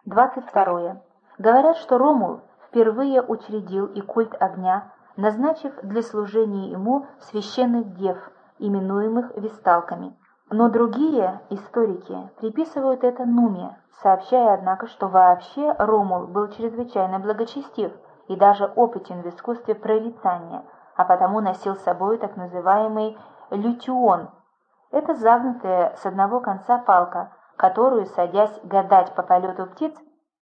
22. Говорят, что Ромул впервые учредил и культ огня, назначив для служения ему священных дев, именуемых весталками. Но другие историки приписывают это Нуме, сообщая, однако, что вообще Ромул был чрезвычайно благочестив и даже опытен в искусстве прорицания, а потому носил с собой так называемый лютион. Это загнутая с одного конца палка, которую, садясь гадать по полету птиц,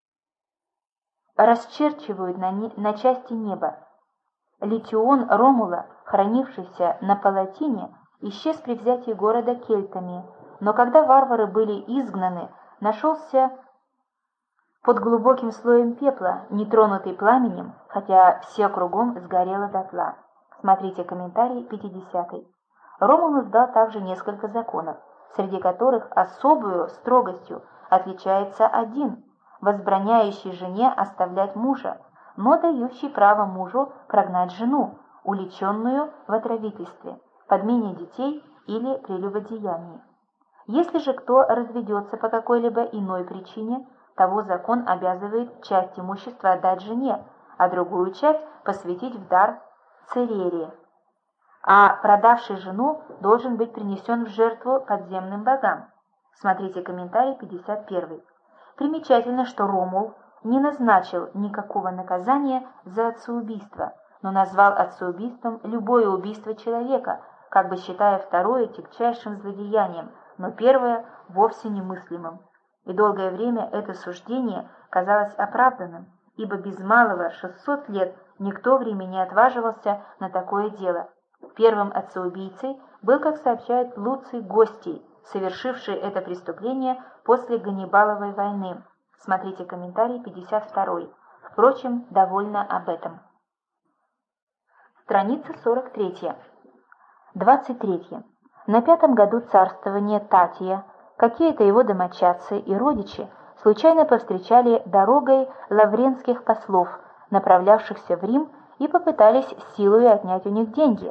расчерчивают на части неба. Лютион Ромула, хранившийся на палатине, исчез при взятии города кельтами, но когда варвары были изгнаны, нашелся под глубоким слоем пепла, нетронутый пламенем, хотя все кругом сгорело дотла. Смотрите комментарий 50. Ромул издал также несколько законов, среди которых особую строгостью отличается один, возбраняющий жене оставлять мужа, но дающий право мужу прогнать жену, уличенную в отравительстве, подмене детей или прелюбодеянии. Если же кто разведется по какой-либо иной причине, того закон обязывает часть имущества отдать жене, а другую часть посвятить в дар церере, а продавший жену должен быть принесен в жертву подземным богам. Смотрите комментарий 51. Примечательно, что Ромул не назначил никакого наказания за отцеубийство, но назвал отцеубийством любое убийство человека, как бы считая второе тягчайшим злодеянием, но первое вовсе немыслимым. И долгое время это суждение казалось оправданным, ибо без малого 600 лет никто в Риме не отваживался на такое дело. Первым отцеубийцей был, как сообщает Луций Гостий, совершивший это преступление после Ганнибаловой войны. Смотрите комментарий 52. Впрочем, довольно об этом. Страница 43. 23. На 5-м году царствования Татия какие-то его домочадцы и родичи случайно повстречали дорогой лавренских послов, направлявшихся в Рим, и попытались силой отнять у них деньги.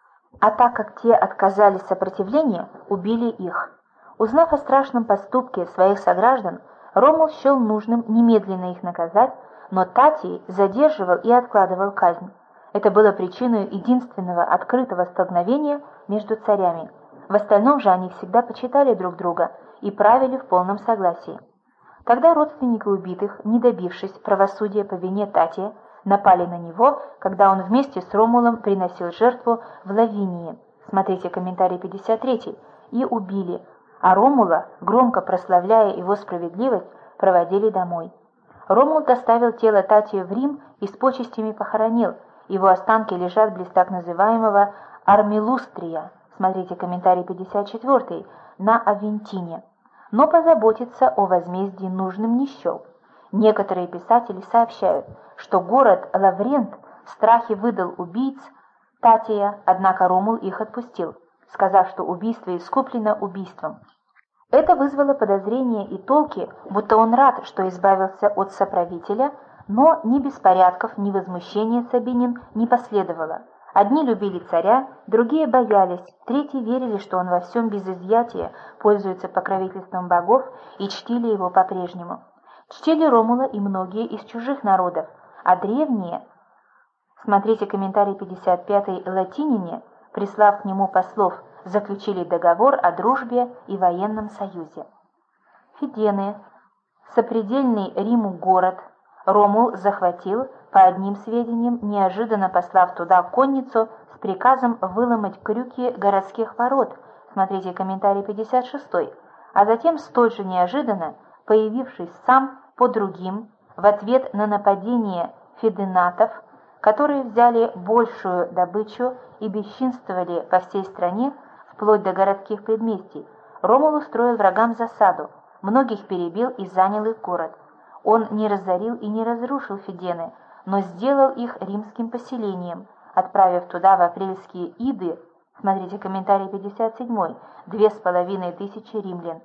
А так как те отказали сопротивления, убили их. Узнав о страшном поступке своих сограждан, Ромул счел нужным немедленно их наказать, но Татий задерживал и откладывал казнь. Это было причиной единственного открытого столкновения между царями. В остальном же они всегда почитали друг друга и правили в полном согласии. Тогда родственники убитых, не добившись правосудия по вине Татия, напали на него, когда он вместе с Ромулом приносил жертву в Лавинии. Смотрите комментарий 53. И убили, а Ромула, громко прославляя его справедливость, проводили домой. Ромул доставил тело Татия в Рим и с почестями похоронил. Его останки лежат близ так называемого Армилустрия. Смотрите комментарий 54. На Авентине. Но позаботиться о возмездии нужным не счел. Некоторые писатели сообщают, что город Лаврент в страхе выдал убийц Татия, однако Ромул их отпустил, сказав, что убийство искуплено убийством. Это вызвало подозрения и толки, будто он рад, что избавился от соправителя, но ни беспорядков, ни возмущения Сабинин не последовало. Одни любили царя, другие боялись, третьи верили, что он во всем без изъятия пользуется покровительством богов, и чтили его по-прежнему. Чтили Ромула и многие из чужих народов, а древние, смотрите комментарий 55 латинине, прислав к нему послов, заключили договор о дружбе и военном союзе. Фидены, сопредельный Риму город, Ромул захватил, по одним сведениям, неожиданно послав туда конницу с приказом выломать крюки городских ворот, смотрите комментарий 56, а затем столь же неожиданно, появившись сам по другим, в ответ на нападение фиденатов, которые взяли большую добычу и бесчинствовали по всей стране, вплоть до городских предместий, Ромул устроил врагам засаду, многих перебил и занял их город. Он не разорил и не разрушил Фидены, но сделал их римским поселением, отправив туда в апрельские иды, смотрите комментарий 57, 2500 римлян.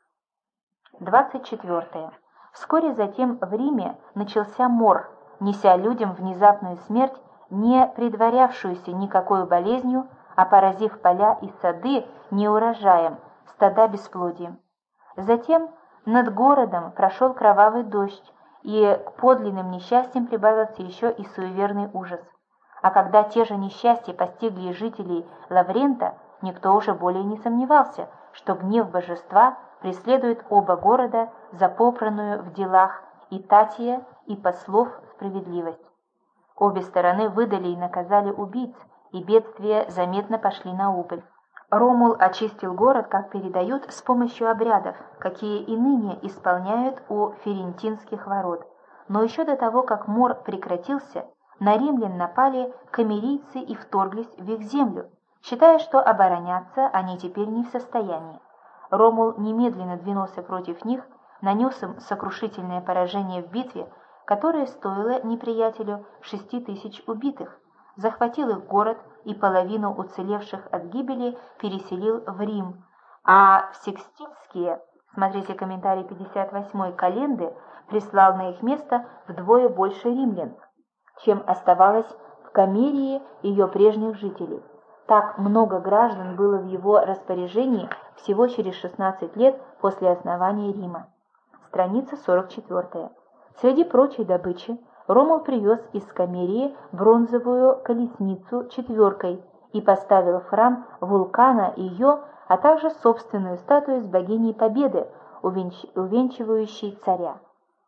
24. Вскоре затем в Риме начался мор, неся людям внезапную смерть, не предварявшуюся никакой болезнью, а поразив поля и сады неурожаем, стада бесплодием. Затем Над городом прошел кровавый дождь, и к подлинным несчастьям прибавился еще и суеверный ужас. А когда те же несчастья постигли жителей Лаврента, никто уже более не сомневался, что гнев божества преследует оба города за попранную в делах и Татия, и послов справедливость. Обе стороны выдали и наказали убийц, и бедствия заметно пошли на убыль. Ромул очистил город, как передают, с помощью обрядов, какие и ныне исполняют у Ферентинских ворот. Но еще до того, как мор прекратился, на римлян напали камерийцы и вторглись в их землю, считая, что обороняться они теперь не в состоянии. Ромул немедленно двинулся против них, нанес им сокрушительное поражение в битве, которое стоило неприятелю 6000 убитых, захватил их город и половину уцелевших от гибели переселил в Рим, а в Сикстинские, смотрите комментарий 58 календы, прислал на их место вдвое больше римлян, чем оставалось в Камерии ее прежних жителей. Так много граждан было в его распоряжении всего через 16 лет после основания Рима. Страница 44. Среди прочей добычи Ромул привез из Камерии бронзовую колесницу четверкой и поставил в храм Вулкана ее, а также собственную статую с богиней Победы, увенчивающей царя.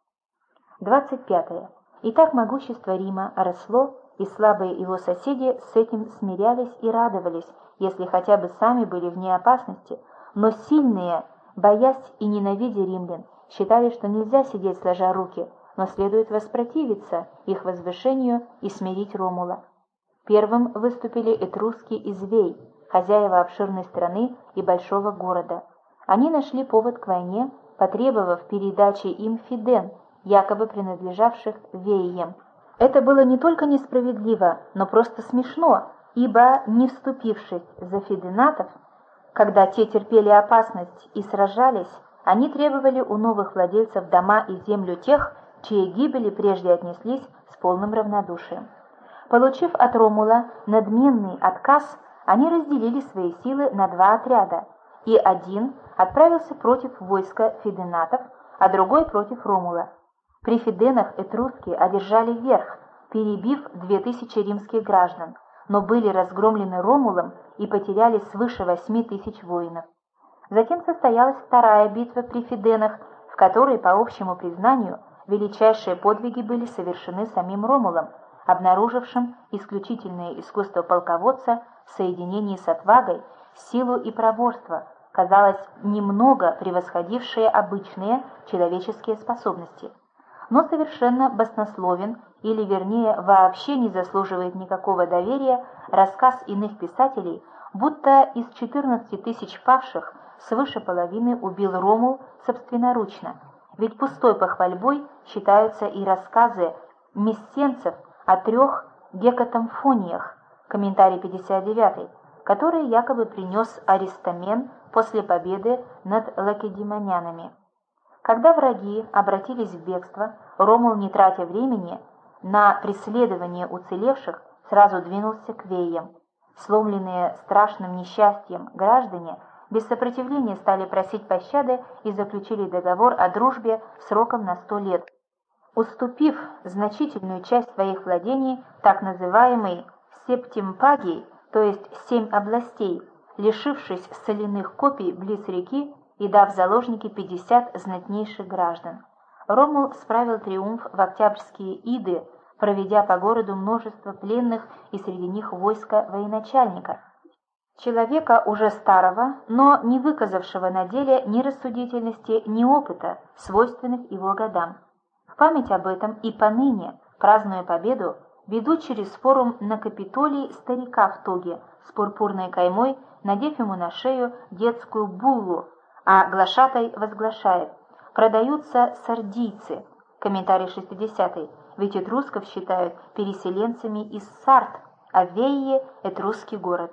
25. Итак, могущество Рима росло, и слабые его соседи с этим смирялись и радовались, если хотя бы сами были вне опасности, но сильные, боясь и ненавидя римлян, считали, что нельзя сидеть сложа руки, но следует воспротивиться их возвышению и смирить Ромула. Первым выступили этруски и Звей, хозяева обширной страны и большого города. Они нашли повод к войне, потребовав передачи им Фиден, якобы принадлежавших Веям. Это было не только несправедливо, но просто смешно, ибо, не вступившись за фиденатов, когда те терпели опасность и сражались, они требовали у новых владельцев дома и землю тех, чьей гибели прежде отнеслись с полным равнодушием. Получив от Ромула надменный отказ, они разделили свои силы на два отряда, и один отправился против войска фиденатов, а другой против Ромула. При Фиденах этруски одержали верх, перебив 2000 римских граждан, но были разгромлены Ромулом и потеряли свыше 8000 воинов. Затем состоялась вторая битва при Фиденах, в которой, по общему признанию, величайшие подвиги были совершены самим Ромулом, обнаружившим исключительное искусство полководца в соединении с отвагой, силу и проворство, казалось, немного превосходившие обычные человеческие способности. Но совершенно баснословен, или вернее вообще не заслуживает никакого доверия, рассказ иных писателей, будто из 14 000 павших свыше половины убил Ромул собственноручно, ведь пустой похвальбой считаются и рассказы мессенцев о 3 гекатомфониях, комментарий 59, которые якобы принес Аристамен после победы над лакедемонянами. Когда враги обратились в бегство, Ромул, не тратя времени на преследование уцелевших, сразу двинулся к Веям. Сломленные страшным несчастьем граждане без сопротивления стали просить пощады и заключили договор о дружбе сроком на 100 лет. Уступив значительную часть своих владений так называемой септимпагией, то есть 7 областей, лишившись соляных копий близ реки и дав заложники 50 знатнейших граждан. Ромул справил триумф в октябрьские иды, проведя по городу множество пленных и среди них войска военачальника, человека уже старого, но не выказавшего на деле ни рассудительности, ни опыта, свойственных его годам. В память об этом и поныне, празднуя победу, ведут через форум на Капитолий старика в тоге с пурпурной каймой, надев ему на шею детскую буллу, а глашатай возглашает: «Продаются сардийцы», комментарий 60, ведь этрусков считают переселенцами из Сард, а Вейе – этрусский город.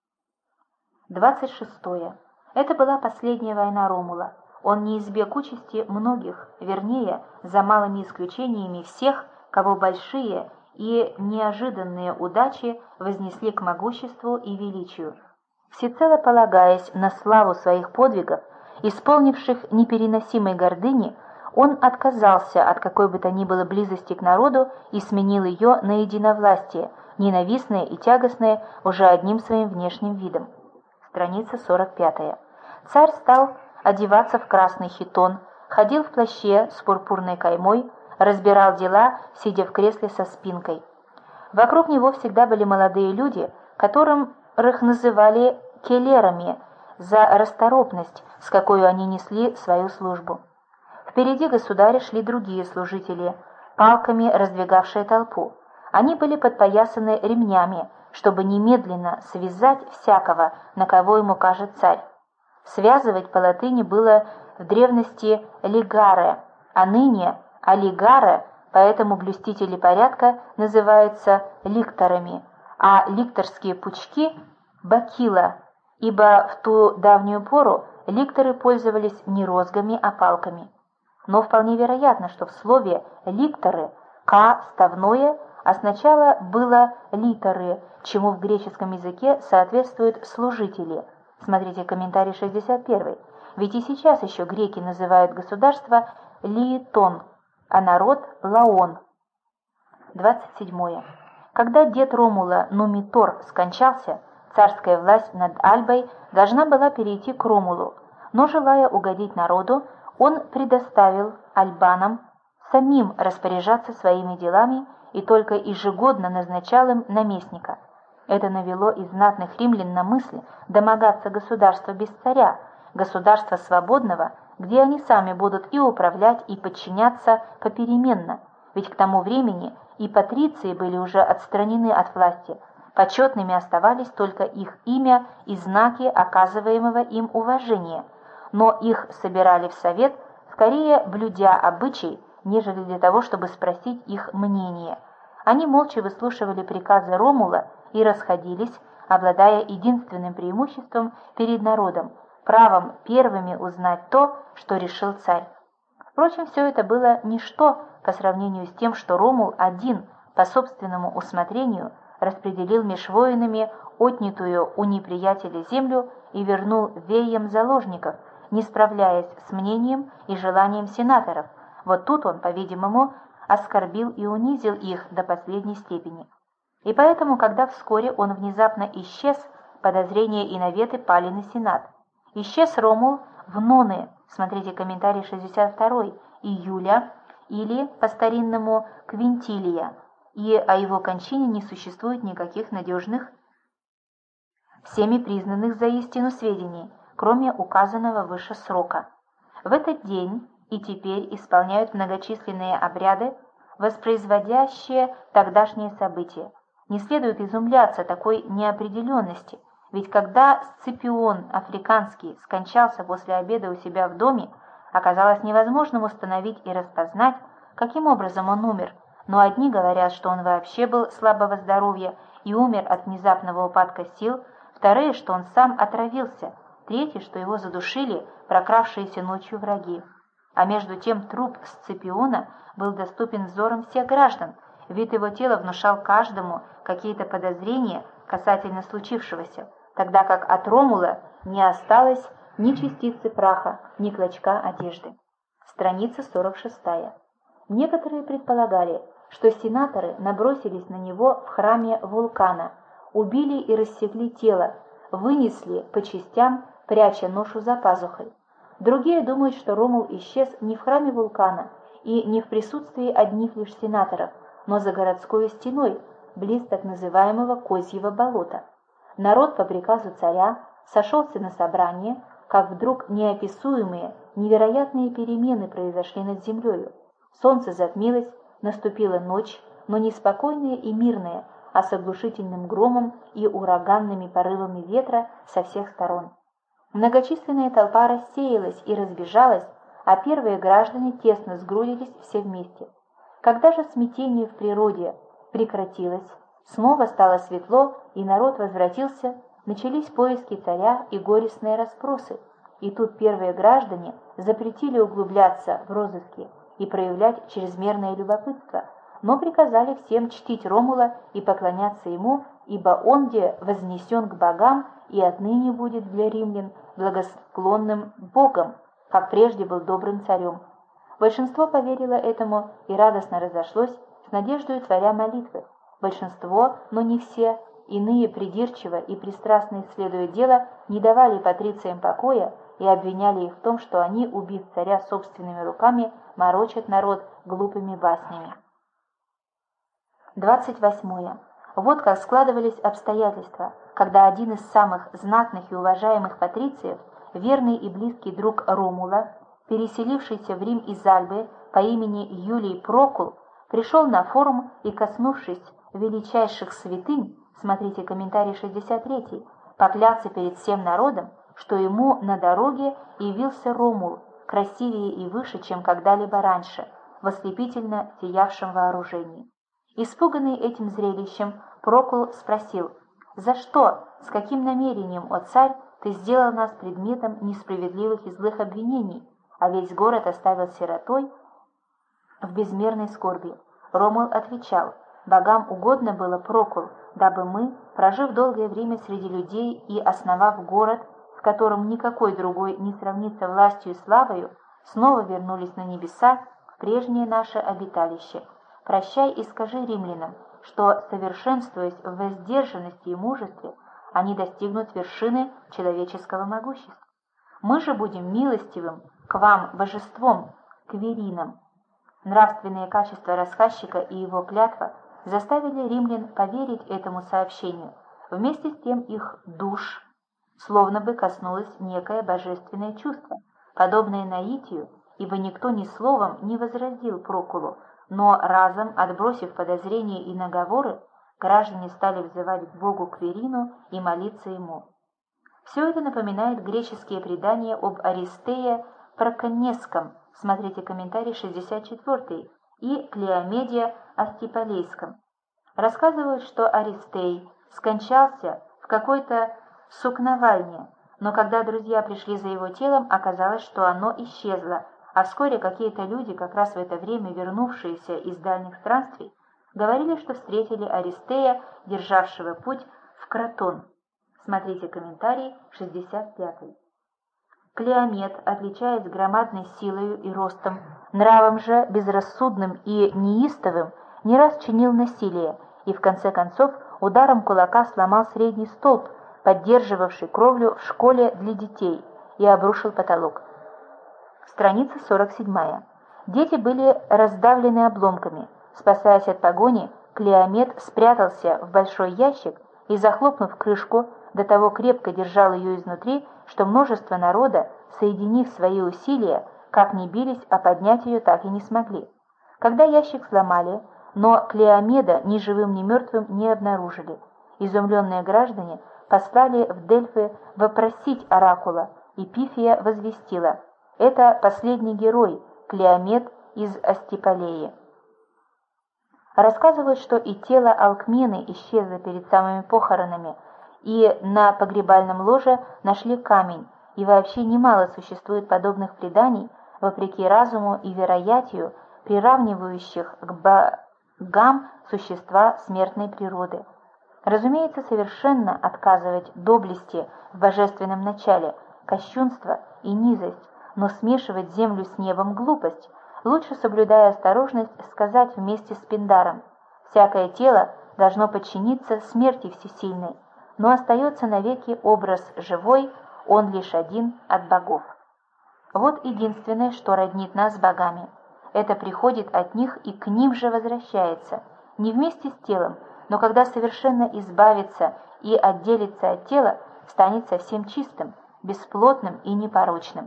26. Это была последняя война Ромула. Он не избег участи многих, вернее, за малыми исключениями всех, кого большие и неожиданные удачи вознесли к могуществу и величию. Всецело полагаясь на славу своих подвигов исполнивших непереносимой гордыни, он отказался от какой бы то ни было близости к народу и сменил ее на единовластие, ненавистное и тягостное уже одним своим внешним видом. Страница 45. Царь стал одеваться в красный хитон, ходил в плаще с пурпурной каймой, разбирал дела, сидя в кресле со спинкой. Вокруг него всегда были молодые люди, которых называли келерами за расторопность, с какой они несли свою службу. Впереди государя шли другие служители, палками раздвигавшие толпу. Они были подпоясаны ремнями, чтобы немедленно связать всякого, на кого ему кажет царь. Связывать по латыни было в древности «лигаре», а ныне «алигаре», поэтому блюстители порядка называются ликторами, а ликторские пучки – бакила, ибо в ту давнюю пору ликторы пользовались не розгами, а палками. Но вполне вероятно, что в слове «ликторы» «к» ставное, а сначала было «литоры», чему в греческом языке соответствуют «служители». Смотрите комментарий 61. Ведь и сейчас еще греки называют государство «лиетон», а народ «лаон». 27. Когда дед Ромула Нумитор скончался, царская власть над Альбой должна была перейти к Ромулу, но, желая угодить народу, он предоставил альбанам самим распоряжаться своими делами и только ежегодно назначал им наместника. Это навело и знатных римлян на мысль домогаться государства без царя, государства свободного, где они сами будут и управлять, и подчиняться попеременно, ведь к тому времени и патриции были уже отстранены от власти, почетными оставались только их имя и знаки оказываемого им уважения, но их собирали в совет, скорее блюдя обычай, нежели для того, чтобы спросить их мнение. Они молча выслушивали приказы Ромула и расходились, обладая единственным преимуществом перед народом – правом первыми узнать то, что решил царь. Впрочем, все это было ничто по сравнению с тем, что Ромул один по собственному усмотрению распределил меж воинами отнятую у неприятеля землю и вернул веям заложников, не справляясь с мнением и желанием сенаторов. Вот тут он, по-видимому, оскорбил и унизил их до последней степени. И поэтому, когда вскоре он внезапно исчез, подозрения и наветы пали на сенат. Исчез Ромул в Ноны, смотрите комментарий 62, июля, или по-старинному Квинтилия, и о его кончине не существует никаких надежных, всеми признанных за истину сведений, кроме указанного выше срока. В этот день и теперь исполняют многочисленные обряды, воспроизводящие тогдашние события. Не следует изумляться такой неопределенности, ведь когда Сципион Африканский скончался после обеда у себя в доме, оказалось невозможным установить и распознать, каким образом он умер, но одни говорят, что он вообще был слабого здоровья и умер от внезапного упадка сил, вторые, что он сам отравился, третьи, что его задушили прокравшиеся ночью враги. А между тем труп Сципиона был доступен взорам всех граждан, вид его тела внушал каждому какие-то подозрения касательно случившегося, тогда как от Ромула не осталось ни частицы праха, ни клочка одежды. Страница 46. Некоторые предполагали, что сенаторы набросились на него в храме Вулкана, убили и рассекли тело, вынесли по частям, пряча ношу за пазухой. Другие думают, что Ромул исчез не в храме Вулкана и не в присутствии одних лишь сенаторов, но за городской стеной, близ так называемого Козьего болота. Народ по приказу царя сошелся на собрание, как вдруг неописуемые, невероятные перемены произошли над землею. Солнце затмилось, наступила ночь, но не спокойная и мирная, а с оглушительным громом и ураганными порывами ветра со всех сторон. Многочисленная толпа рассеялась и разбежалась, а первые граждане тесно сгрудились все вместе. Когда же смятение в природе прекратилось, снова стало светло, и народ возвратился, начались поиски царя и горестные расспросы, и тут первые граждане запретили углубляться в розыски и проявлять чрезмерное любопытство, но приказали всем чтить Ромула и поклоняться ему, ибо он где вознесен к богам и отныне будет для римлян благосклонным богом, как прежде был добрым царем. Большинство поверило этому и радостно разошлось, с надеждой творя молитвы. Большинство, но не все, иные придирчиво и пристрастно исследуя дело, не давали патрициям покоя и обвиняли их в том, что они, убив царя собственными руками, морочат народ глупыми баснями. 28. Вот как складывались обстоятельства, когда один из самых знатных и уважаемых патрициев, верный и близкий друг Ромула, переселившийся в Рим из Альбы по имени Юлий Прокул, пришел на форум и, коснувшись величайших святынь, смотрите комментарий 63, поклялся перед всем народом, что ему на дороге явился Ромул, красивее и выше, чем когда-либо раньше, в ослепительно сиявшем вооружении. Испуганный этим зрелищем, Прокул спросил: «За что, с каким намерением, о царь, ты сделал нас предметом несправедливых и злых обвинений, а весь город оставил сиротой в безмерной скорби?» Ромул отвечал: «Богам угодно было, Прокул, дабы мы, прожив долгое время среди людей и основав город, с которым никакой другой не сравнится властью и славою, снова вернулись на небеса в прежнее наше обиталище. Прощай и скажи римлянам, что, совершенствуясь в воздержанности и мужестве, они достигнут вершины человеческого могущества. Мы же будем милостивым к вам божеством, Кверинам». Нравственные качества рассказчика и его клятва заставили римлян поверить этому сообщению. Вместе с тем их душ словно бы коснулось некое божественное чувство, подобное наитию, ибо никто ни словом не возразил Прокулу, но разом, отбросив подозрения и наговоры, граждане стали взывать к богу Кверину и молиться ему. Все это напоминает греческие предания об Аристее Проконнесском, смотрите комментарий 64, и Клеомеде Астиполейском. Рассказывают, что Аристей скончался в какой-то сукновальне, но когда друзья пришли за его телом, оказалось, что оно исчезло, а вскоре какие-то люди, как раз в это время вернувшиеся из дальних странствий, говорили, что встретили Аристея, державшего путь в Кротон. Смотрите комментарий 65. Клеомед, отличаясь громадной силою и ростом, нравом же безрассудным и неистовым, не раз чинил насилие и, в конце концов, ударом кулака сломал средний столб, поддерживавший кровлю в школе для детей, и обрушил потолок. Страница 47. Дети были раздавлены обломками. Спасаясь от погони, Клеомед спрятался в большой ящик и, захлопнув крышку, до того крепко держал ее изнутри, что множество народа, соединив свои усилия, как ни бились, а поднять ее так и не смогли. Когда ящик сломали, но Клеомеда ни живым, ни мертвым не обнаружили. Изумленные граждане послали в Дельфы вопросить оракула, и Пифия возвестила: «Это последний герой, Клеомед из Астиполеи». Рассказывают, что и тело Алкмены исчезло перед самыми похоронами, и на погребальном ложе нашли камень, и вообще немало существует подобных преданий, вопреки разуму и вероятию, приравнивающих к богам существа смертной природы. Разумеется, совершенно отказывать доблести в божественном начале, кощунство и низость, но смешивать землю с небом — глупость. Лучше, соблюдая осторожность, сказать вместе с Пиндаром: «Всякое тело должно подчиниться смерти всесильной, но остается навеки образ живой, он лишь один от богов». Вот единственное, что роднит нас с богами. Это приходит от них и к ним же возвращается, не вместе с телом, но когда совершенно избавится и отделится от тела, станет совсем чистым, бесплотным и непорочным.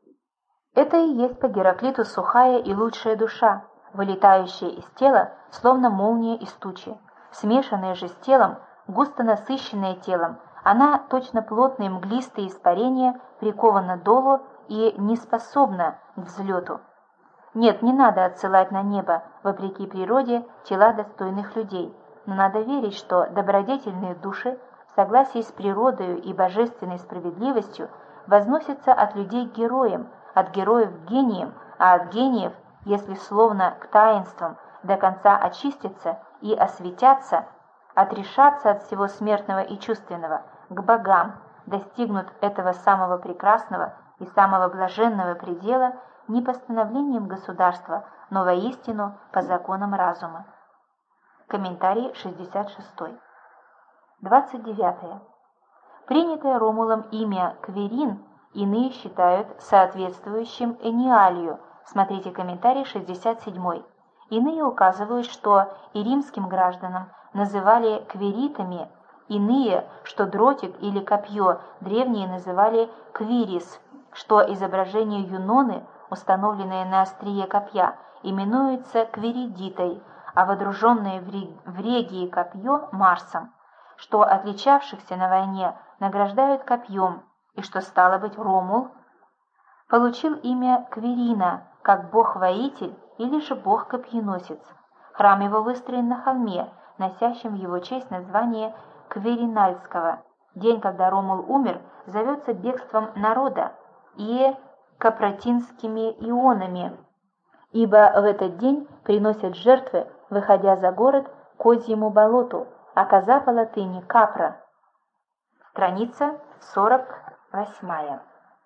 Это и есть по Гераклиту сухая и лучшая душа, вылетающая из тела, словно молния из тучи. Смешанная же с телом, густо насыщенная телом, она, точно плотные мглистые испарения, прикована долу и не способна к взлету. Нет, не надо отсылать на небо, вопреки природе, тела достойных людей, но надо верить, что добродетельные души, в согласии с природою и божественной справедливостью, возносятся от людей к героям, от героев к гениям, а от гениев, если словно к таинствам, до конца очистятся и осветятся, отрешатся от всего смертного и чувственного, к богам, достигнут этого самого прекрасного и самого блаженного предела не постановлением государства, но воистину по законам разума. Комментарий 66. 29. Принятое Ромулом имя Кверин иные считают соответствующим Эниалию. Смотрите комментарий 67. Иные указывают, что и римским гражданам называли кверитами, иные, что дротик или копье древние называли квирис, что изображение Юноны, установленное на острие копья, именуется квиридитой, а водруженное в Регии копье Марсом, что отличавшихся на войне награждают копьем, и что, стало быть, Ромул получил имя Кверина, как бог-воитель или же бог-копьеносец. Храм его выстроен на холме, носящем в его честь название Кверинальского. День, когда Ромул умер, зовется бегством народа и капротинскими ионами, ибо в этот день приносят жертвы, выходя за город к Козьему болоту, а коза по латыни капра. Страница 48.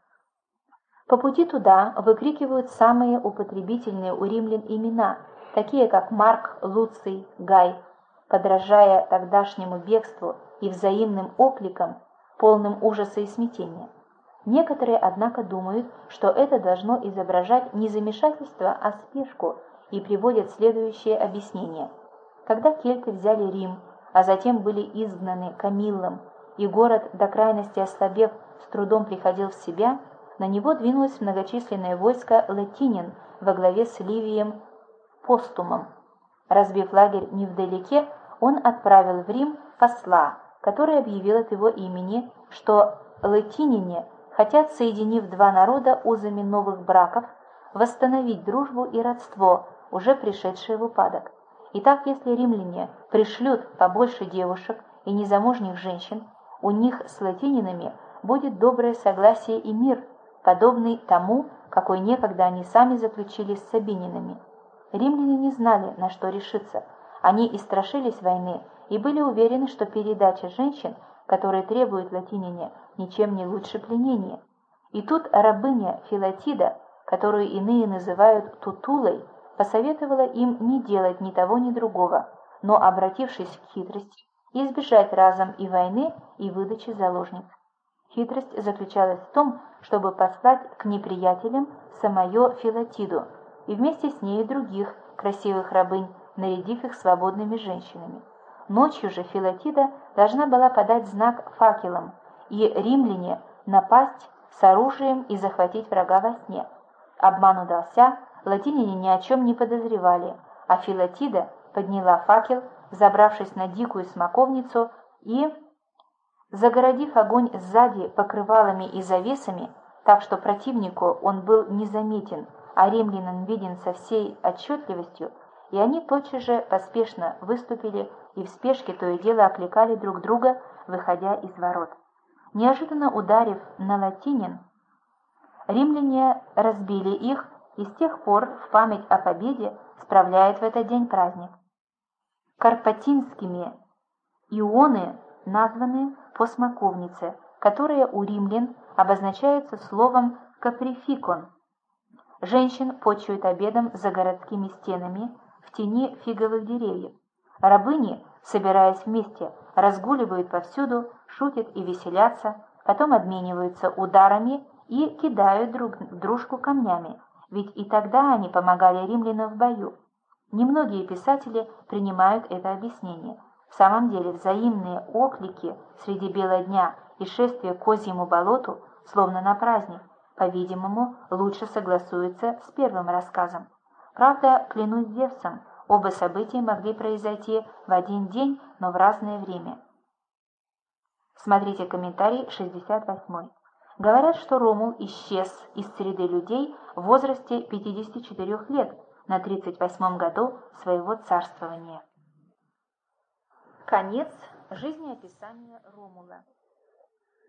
По пути туда выкрикивают самые употребительные у римлян имена, такие как Марк, Луций, Гай, подражая тогдашнему бегству и взаимным окликам, полным ужаса и смятения. Некоторые, однако, думают, что это должно изображать не замешательство, а спешку, и приводят следующее объяснение. Когда кельты взяли Рим, а затем были изгнаны Камиллом, и город, до крайности ослабев, с трудом приходил в себя, на него двинулось многочисленное войско латинин во главе с Ливием Постумом. Разбив лагерь невдалеке, он отправил в Рим посла, который объявил от его имени, что латинине хотят, соединив два народа узами новых браков, восстановить дружбу и родство, уже пришедшее в упадок. Итак, если римляне пришлют побольше девушек и незамужних женщин, у них с латининами будет доброе согласие и мир, подобный тому, какой некогда они сами заключили с сабининами. Римляне не знали, на что решиться. Они и страшились войны и были уверены, что передача женщин, которые требуют латинине, ничем не лучше пленения. И тут рабыня Филатида, которую иные называют Тутулой, посоветовала им не делать ни того, ни другого, но, обратившись к хитрости, избежать разом и войны, и выдачи заложниц. Хитрость заключалась в том, чтобы послать к неприятелям самую Филатиду и вместе с ней других красивых рабынь, нарядив их свободными женщинами. Ночью же Филатида должна была подать знак факелом, и римляне напасть с оружием и захватить врага во сне. Обман удался, латиняне ни о чем не подозревали, а Филатида подняла факел, забравшись на дикую смоковницу и, загородив огонь сзади покрывалами и завесами, так что противнику он был незаметен, а римлянам виден со всей отчетливостью, и они тотчас же поспешно выступили и в спешке то и дело окликали друг друга, выходя из ворот. Неожиданно ударив на латинин, римляне разбили их, и с тех пор в память о победе справляют в этот день праздник. Карпатинскими ионы названы по смоковнице, которая у римлян обозначается словом «капрификон». Женщин почуют обедом за городскими стенами в тени фиговых деревьев. Рабыни, собираясь вместе, разгуливают повсюду, шутят и веселятся, потом обмениваются ударами и кидают друг дружку камнями, ведь и тогда они помогали римлянам в бою. Немногие писатели принимают это объяснение. В самом деле взаимные оклики среди бела дня и шествие к Козьему болоту, словно на праздник, по-видимому, лучше согласуются с первым рассказом. Правда, клянусь Зевсом, оба события могли произойти в один день, но в разное время. Смотрите комментарий 68. Говорят, что Ромул исчез из среды людей в возрасте 54 лет на 38 году своего царствования. Конец жизнеописания Ромула.